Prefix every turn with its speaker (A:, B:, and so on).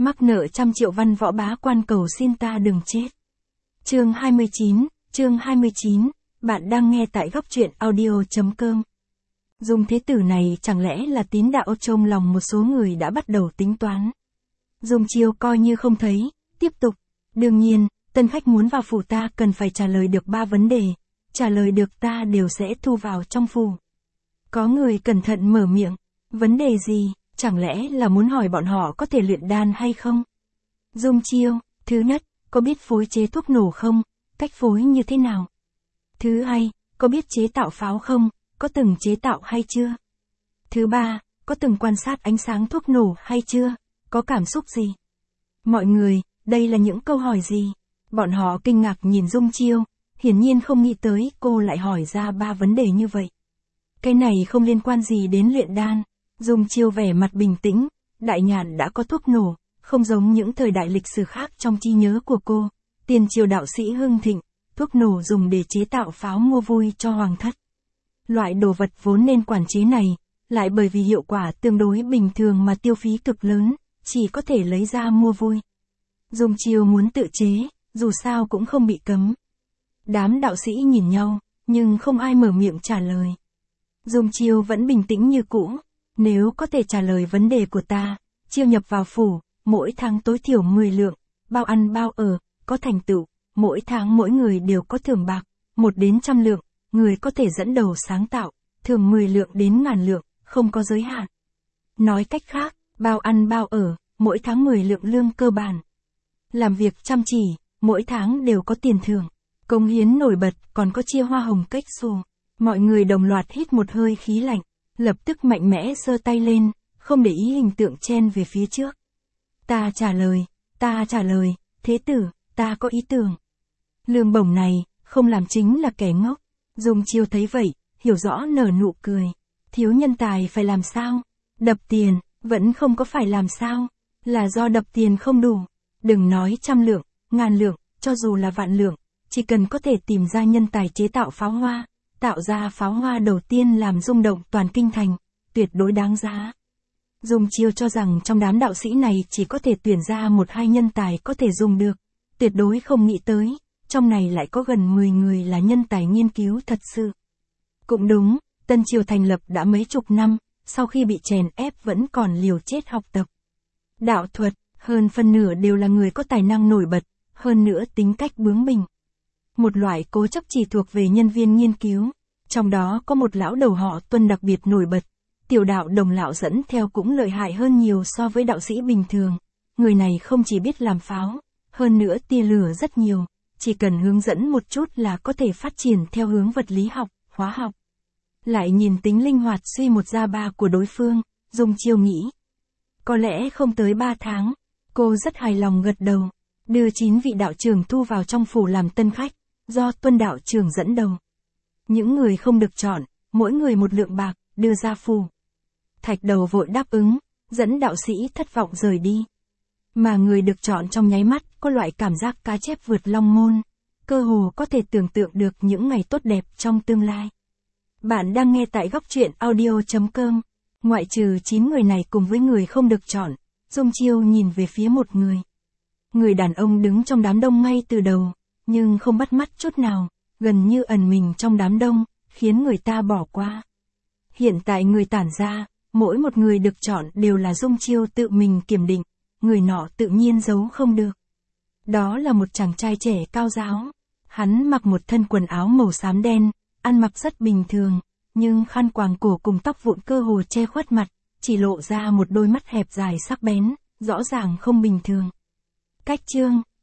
A: Mắc nợ trăm triệu văn võ bá quan cầu xin ta đừng chết. Chương 29, bạn đang nghe tại góc truyện audio.com. Dung Thế Tử này chẳng lẽ là tín đạo trong lòng một số người đã bắt đầu tính toán. Dung Chiêu coi như không thấy, tiếp tục. Đương nhiên, tân khách muốn vào phủ ta cần phải trả lời được 3 vấn đề, trả lời được ta đều sẽ thu vào trong phủ. Có người cẩn thận mở miệng, vấn đề gì, chẳng lẽ là muốn hỏi bọn họ có thể luyện đan hay không? Dung Chiêu, thứ nhất, có biết phối chế thuốc nổ không, cách phối như thế nào? Thứ hai, có biết chế tạo pháo không, có từng chế tạo hay chưa? Thứ ba, có từng quan sát ánh sáng thuốc nổ hay chưa, có cảm xúc gì? Mọi người, đây là những câu hỏi gì? Bọn họ kinh ngạc nhìn Dung Chiêu, hiển nhiên không nghĩ tới cô lại hỏi ra 3 vấn đề như vậy. Cái này không liên quan gì đến luyện đan. Dung Chiêu vẻ mặt bình tĩnh, Đại Nhàn đã có thuốc nổ, không giống những thời đại lịch sử khác trong trí nhớ của cô. Tiền triều đạo sĩ hưng thịnh, thuốc nổ dùng để chế tạo pháo mua vui cho hoàng thất. Loại đồ vật vốn nên quản chế này, lại bởi vì hiệu quả tương đối bình thường mà tiêu phí cực lớn, chỉ có thể lấy ra mua vui. Dung Chiêu muốn tự chế, dù sao cũng không bị cấm. Đám đạo sĩ nhìn nhau, nhưng không ai mở miệng trả lời. Dung Chiêu vẫn bình tĩnh như cũ. Nếu có thể trả lời vấn đề của ta, chiêu nhập vào phủ, mỗi tháng tối thiểu 10 lượng, bao ăn bao ở, có thành tựu, mỗi tháng mỗi người đều có thưởng bạc, 1 đến 100 lượng, người có thể dẫn đầu sáng tạo, thưởng 10 lượng đến 1000 lượng, không có giới hạn. Nói cách khác, bao ăn bao ở, mỗi tháng 10 lượng lương cơ bản. Làm việc chăm chỉ, mỗi tháng đều có tiền thưởng, cống hiến nổi bật còn có chia hoa hồng cách xù. Mọi người đồng loạt hít một hơi khí lạnh, lập tức mạnh mẽ giơ tay lên, không để ý hình tượng chen về phía trước. Ta trả lời, Thế Tử, ta có ý tưởng. Lương bổng này, không làm chính là kẻ ngốc. Dung Chiêu thấy vậy, hiểu rõ nở nụ cười. Thiếu nhân tài phải làm sao? Đập tiền, vẫn không có phải làm sao? Là do đập tiền không đủ. Đừng nói 100 lượng, 1000 lượng, cho dù là vạn lượng, chỉ cần có thể tìm ra nhân tài chế tạo pháo hoa, tạo ra pháo hoa đầu tiên làm rung động toàn kinh thành, tuyệt đối đáng giá. Dung Chiêu cho rằng trong đám đạo sĩ này chỉ có thể tuyển ra 1-2 nhân tài có thể dùng được, tuyệt đối không nghĩ tới, trong này lại có gần 10 người là nhân tài nghiên cứu thật sự. Cũng đúng, Tân Triều thành lập đã mấy chục năm, sau khi bị chèn ép vẫn còn liều chết học tập. Đạo thuật, hơn phân nửa đều là người có tài năng nổi bật, hơn nữa tính cách bướng bỉnh. Một loại cố chấp chỉ thuộc về nhân viên nghiên cứu, trong đó có một lão đầu họ Tuân đặc biệt nổi bật, tiểu đạo Đồng lão dẫn theo cũng lợi hại hơn nhiều so với đạo sĩ bình thường. Người này không chỉ biết làm pháo, hơn nữa tia lửa rất nhiều, chỉ cần hướng dẫn một chút là có thể phát triển theo hướng vật lý học, hóa học. Lại nhìn tính linh hoạt suy một ra ba của đối phương, Dung Chiêu nghĩ. Có lẽ không tới 3 tháng, cô rất hài lòng gật đầu, đưa 9 vị đạo trưởng thu vào trong phủ làm tân khách, do Tuân đạo trưởng dẫn đầu. Những người không được chọn, mỗi người 1 lượng bạc, đưa ra phủ. Thạch Đầu vội đáp ứng, dẫn đạo sĩ thất vọng rời đi. Mà người được chọn trong nháy mắt có loại cảm giác cá chép vượt long môn, cơ hồ có thể tưởng tượng được những ngày tốt đẹp trong tương lai. Bạn đang nghe tại góc truyện audio.com. Ngoại trừ 9 người này cùng với người không được chọn, Dung Chiêu nhìn về phía một người. Người đàn ông đứng trong đám đông ngay từ đầu, nhưng không bắt mắt chút nào, gần như ẩn mình trong đám đông, khiến người ta bỏ qua. Hiện tại người tản ra, mỗi một người được chọn đều là Dung Chiêu tự mình kiểm định, người nọ tự nhiên giấu không được. Đó là một chàng trai trẻ cao ráo, hắn mặc một thân quần áo màu xám đen, ăn mặc rất bình thường, nhưng khăn quàng cổ cùng tóc vụn cơ hồ che khuất mặt, chỉ lộ ra một đôi mắt hẹp dài sắc bén, rõ ràng không bình thường. Cách chương